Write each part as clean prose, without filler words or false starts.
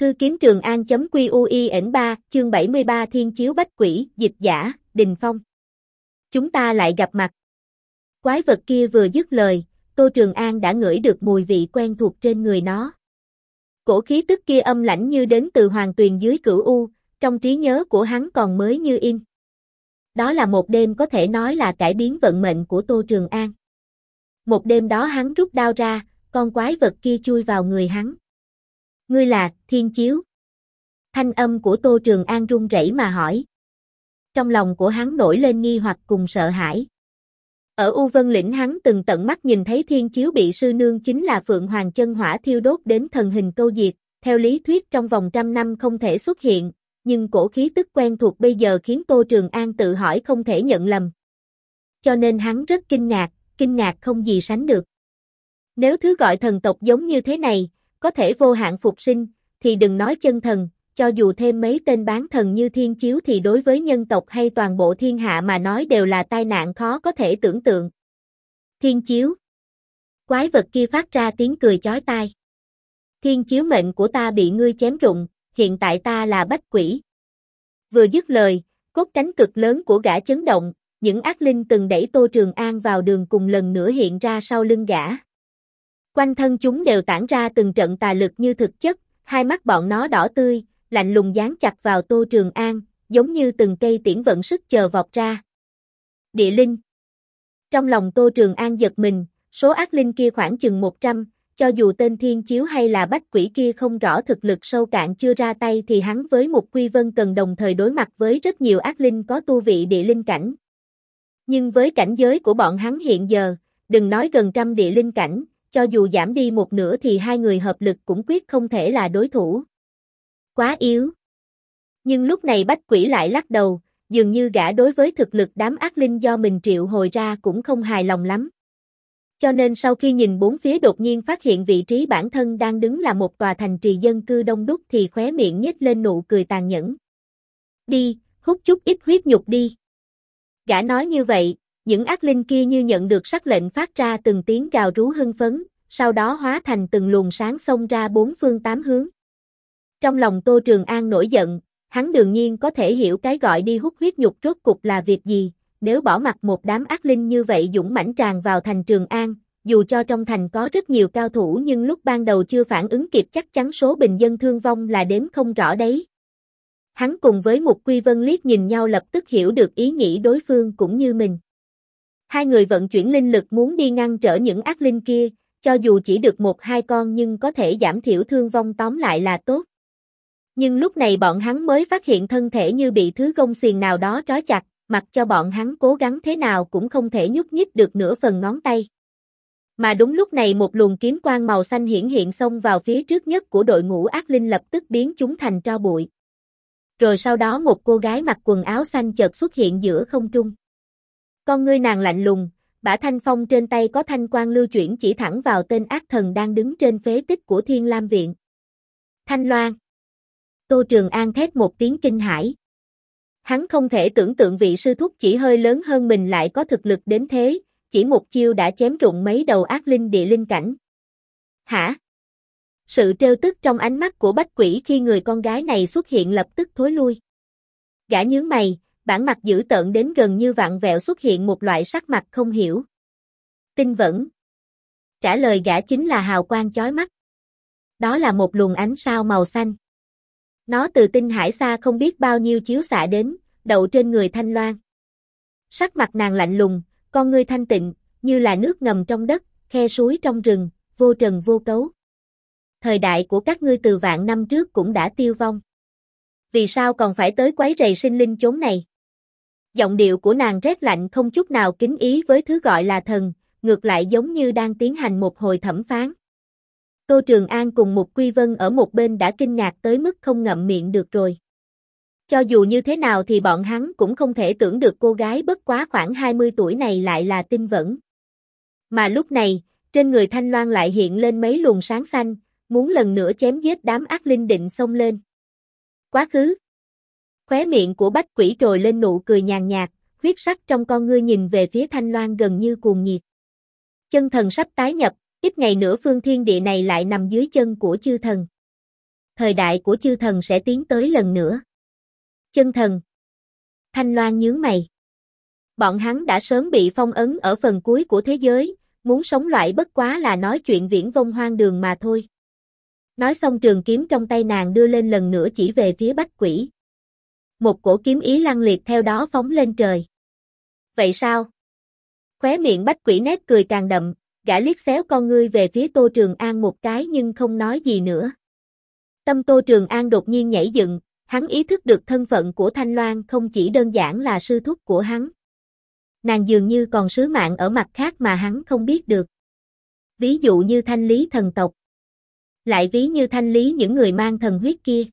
Thư kiếm Trường An.QUIN3, chương 73 Thiên chiếu bách quỷ, dịch giả, Đình Phong. Chúng ta lại gặp mặt. Quái vật kia vừa dứt lời, Tô Trường An đã ngửi được mùi vị quen thuộc trên người nó. Cổ khí tức kia âm lãnh như đến từ hoàng tuyền dưới Cửu U, trong trí nhớ của hắn còn mới như in. Đó là một đêm có thể nói là cải biến vận mệnh của Tô Trường An. Một đêm đó hắn rút đao ra, con quái vật kia chui vào người hắn. Ngươi là Thiên Chiếu? Thanh âm của Tô Trường An run rẩy mà hỏi. Trong lòng của hắn nổi lên nghi hoặc cùng sợ hãi. Ở U Vân Lĩnh hắn từng tận mắt nhìn thấy Thiên Chiếu bị sư nương chính là Phượng Hoàng chân hỏa thiêu đốt đến thần hình câu diệt, theo lý thuyết trong vòng 100 năm không thể xuất hiện, nhưng cổ khí tức quen thuộc bây giờ khiến Tô Trường An tự hỏi không thể nhận lầm. Cho nên hắn rất kinh ngạc không gì sánh được. Nếu thứ gọi thần tộc giống như thế này, có thể vô hạn phục sinh, thì đừng nói chân thần, cho dù thêm mấy tên bán thần như Thiên Chiếu thì đối với nhân tộc hay toàn bộ thiên hạ mà nói đều là tai nạn khó có thể tưởng tượng. Thiên Chiếu. Quái vật kia phát ra tiếng cười chói tai. Thiên Chiếu mệnh của ta bị ngươi chém rụng, hiện tại ta là bách quỷ. Vừa dứt lời, cốt cánh cực lớn của gã chấn động, những ác linh từng đẩy Tô Trường An vào đường cùng lần nữa hiện ra sau lưng gã. Quanh thân chúng đều tản ra từng trận tà lực như thực chất, hai mắt bọn nó đỏ tươi, lạnh lùng dán chặt vào Tô Trường An, giống như từng cây tiễn vận sức chờ vọt ra. Địa linh. Trong lòng Tô Trường An giật mình, số ác linh kia khoảng chừng 100, cho dù tên Thiên Chiếu hay là bách quỷ kia không rõ thực lực sâu cạn chưa ra tay thì hắn với Mục Quy Vân cần đồng thời đối mặt với rất nhiều ác linh có tu vị địa linh cảnh. Nhưng với cảnh giới của bọn hắn hiện giờ, đừng nói gần trăm địa linh cảnh, cho dù giảm đi một nửa thì hai người hợp lực cũng quyết không thể là đối thủ. Quá yếu. Nhưng lúc này bách quỷ lại lắc đầu, dường như gã đối với thực lực đám ác linh do mình triệu hồi ra cũng không hài lòng lắm. Cho nên sau khi nhìn bốn phía đột nhiên phát hiện vị trí bản thân đang đứng là một tòa thành trì dân cư đông đúc thì khóe miệng nhếch lên nụ cười tàn nhẫn. Đi, hút chút ít huyết nhục đi. Gã nói như vậy, những ác linh kia như nhận được sắc lệnh phát ra từng tiếng gào rú hưng phấn, sau đó hóa thành từng luồng sáng xông ra bốn phương tám hướng. Trong lòng Tô Trường An nổi giận, hắn đương nhiên có thể hiểu cái gọi đi hút huyết nhục rốt cục là việc gì, nếu bỏ mặc một đám ác linh như vậy dũng mãnh tràn vào thành Trường An, dù cho trong thành có rất nhiều cao thủ nhưng lúc ban đầu chưa phản ứng kịp chắc chắn số bình dân thương vong là đếm không rõ đấy. Hắn cùng với Mục Quy Vân liếc nhìn nhau lập tức hiểu được ý nghĩ đối phương cũng như mình. Hai người vận chuyển linh lực muốn đi ngăn trở những ác linh kia, cho dù chỉ được 1-2 con nhưng có thể giảm thiểu thương vong tóm lại là tốt. Nhưng lúc này bọn hắn mới phát hiện thân thể như bị thứ gông xiềng nào đó trói chặt, mặc cho bọn hắn cố gắng thế nào cũng không thể nhúc nhích được nửa phần ngón tay. Mà đúng lúc này một luồng kiếm quang màu xanh hiển hiện xông vào phía trước nhất của đội ngũ ác linh lập tức biến chúng thành tro bụi. Rồi sau đó một cô gái mặc quần áo xanh chợt xuất hiện giữa không trung. Con ngươi nàng lạnh lùng, bả thanh phong trên tay có thanh quang lưu chuyển chỉ thẳng vào tên ác thần đang đứng trên phế tích của Thiên Lam Viện. Thanh Loan. Tô Trường An thét một tiếng kinh hãi. Hắn không thể tưởng tượng vị sư thúc chỉ hơi lớn hơn mình lại có thực lực đến thế, chỉ một chiêu đã chém rụng mấy đầu ác linh địa linh cảnh. Hả? Sự trêu tức trong ánh mắt của bách quỷ khi người con gái này xuất hiện lập tức thối lui. Gã nhướng mày, bản mặt dữ tợn đến gần như vặn vẹo xuất hiện một loại sắc mặt không hiểu. Tinh vẫn. Trả lời gã chính là hào quang chói mắt. Đó là một luồng ánh sao màu xanh. Nó từ tinh hải xa không biết bao nhiêu chiếu xạ đến, đậu trên người Thanh Loan. Sắc mặt nàng lạnh lùng, con ngươi thanh tịnh, như là nước ngầm trong đất, khe suối trong rừng, vô trần vô cấu. Thời đại của các ngươi từ vạn năm trước cũng đã tiêu vong. Vì sao còn phải tới quấy rầy sinh linh chốn này? Giọng điệu của nàng rét lạnh không chút nào kính ý với thứ gọi là thần, ngược lại giống như đang tiến hành một hồi thẩm phán. Tô Trường An cùng Mục Quy Vân ở một bên đã kinh ngạc tới mức không ngậm miệng được rồi. Cho dù như thế nào thì bọn hắn cũng không thể tưởng được cô gái bất quá khoảng 20 tuổi này lại là Tinh Vẫn. Mà lúc này, trên người Thanh Loan lại hiện lên mấy luồng sáng xanh, muốn lần nữa chém giết đám ác linh định xông lên. Quá khứ. Khóe miệng của bách quỷ trồi lên nụ cười nhàn nhạt, huyết sắc trong con ngươi nhìn về phía Thanh Loan gần như cuồng nhiệt. Chân thần sắp tái nhập, ít ngày nữa phương thiên địa này lại nằm dưới chân của chư thần. thời đại của chư thần sẽ tiến tới lần nữa. Chân thần. Thanh Loan nhướng mày. Bọn hắn đã sớm bị phong ấn ở phần cuối của thế giới, muốn sống lại bất quá là nói chuyện viển vông hoang đường mà thôi. Nói xong trường kiếm trong tay nàng đưa lên lần nữa chỉ về phía Bách Quỷ. Một cổ kiếm ý lăng liệt theo đó phóng lên trời. Vậy sao? Khóe miệng Bách Quỷ nét cười càng đậm, gã liếc xéo con ngươi về phía Tô Trường An một cái nhưng không nói gì nữa. Tâm Tô Trường An đột nhiên nhảy dựng, hắn ý thức được thân phận của Thanh Loan không chỉ đơn giản là sư thúc của hắn. Nàng dường như còn sứ mạng ở mặt khác mà hắn không biết được. Ví dụ như Thanh Lý thần tộc. Lại ví như Thanh Lý những người mang thần huyết kia.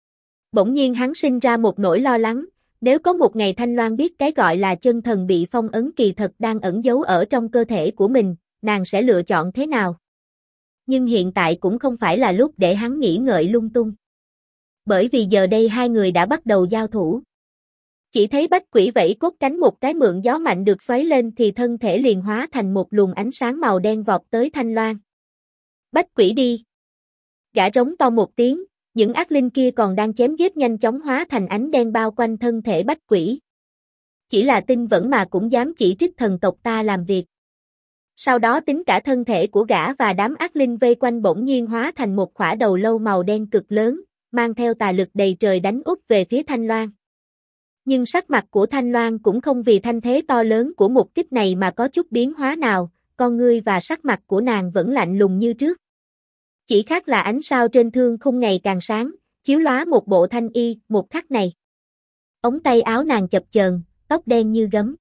Bỗng nhiên hắn sinh ra một nỗi lo lắng, nếu có một ngày Thanh Loan biết cái gọi là chân thần bị phong ấn kỳ thật đang ẩn giấu ở trong cơ thể của mình, nàng sẽ lựa chọn thế nào? Nhưng hiện tại cũng không phải là lúc để hắn nghĩ ngợi lung tung. Bởi vì giờ đây hai người đã bắt đầu giao thủ. Chỉ thấy Bách Quỷ vẫy cốt cánh một cái mượn gió mạnh được xoáy lên thì thân thể liền hóa thành một luồng ánh sáng màu đen vọt tới Thanh Loan. Bách Quỷ đi! Gã rống to một tiếng, những ác linh kia còn đang chém giết nhanh chóng hóa thành ánh đen bao quanh thân thể Bách Quỷ. Chỉ là tinh vẫn mà cũng dám chỉ trích thần tộc ta làm việc. Sau đó tính cả thân thể của gã và đám ác linh vây quanh bỗng nhiên hóa thành một khỏa đầu lâu màu đen cực lớn, mang theo tà lực đầy trời đánh úp về phía Thanh Loan. Nhưng sắc mặt của Thanh Loan cũng không vì thanh thế to lớn của một kích này mà có chút biến hóa nào, con ngươi và sắc mặt của nàng vẫn lạnh lùng như trước. Chỉ khác là ánh sao trên thương khung ngày càng sáng, chiếu lóa một bộ thanh y, một khắc này. Ống tay áo nàng chập chờn, tóc đen như gấm.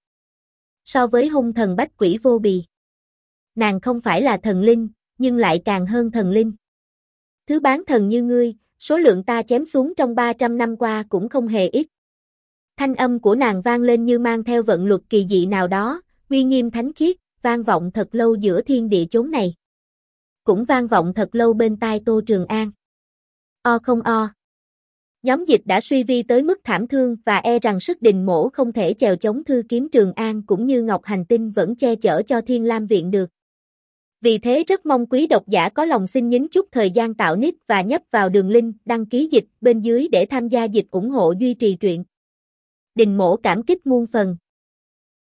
So với hung thần Bách Quỷ vô bì. Nàng không phải là thần linh, nhưng lại càng hơn thần linh. Thứ bán thần như ngươi, số lượng ta chém xuống trong 300 năm qua cũng không hề ít. Thanh âm của nàng vang lên như mang theo vận luật kỳ dị nào đó, uy nghiêm thánh khiết, vang vọng thật lâu giữa thiên địa chốn này. Cũng vang vọng thật lâu bên tai Tô Trường An. O không o. Nhóm dịch đã suy vi tới mức thảm thương và e rằng sức đình mổ không thể chèo chống thư kiếm Trường An cũng như Ngọc Hành Tinh vẫn che chở cho Thiên Lam Viện được. Vì thế rất mong quý độc giả có lòng xin nhín chút thời gian tạo nick và nhấp vào đường link đăng ký dịch bên dưới để tham gia dịch ủng hộ duy trì truyện. Đình mổ cảm kích muôn phần.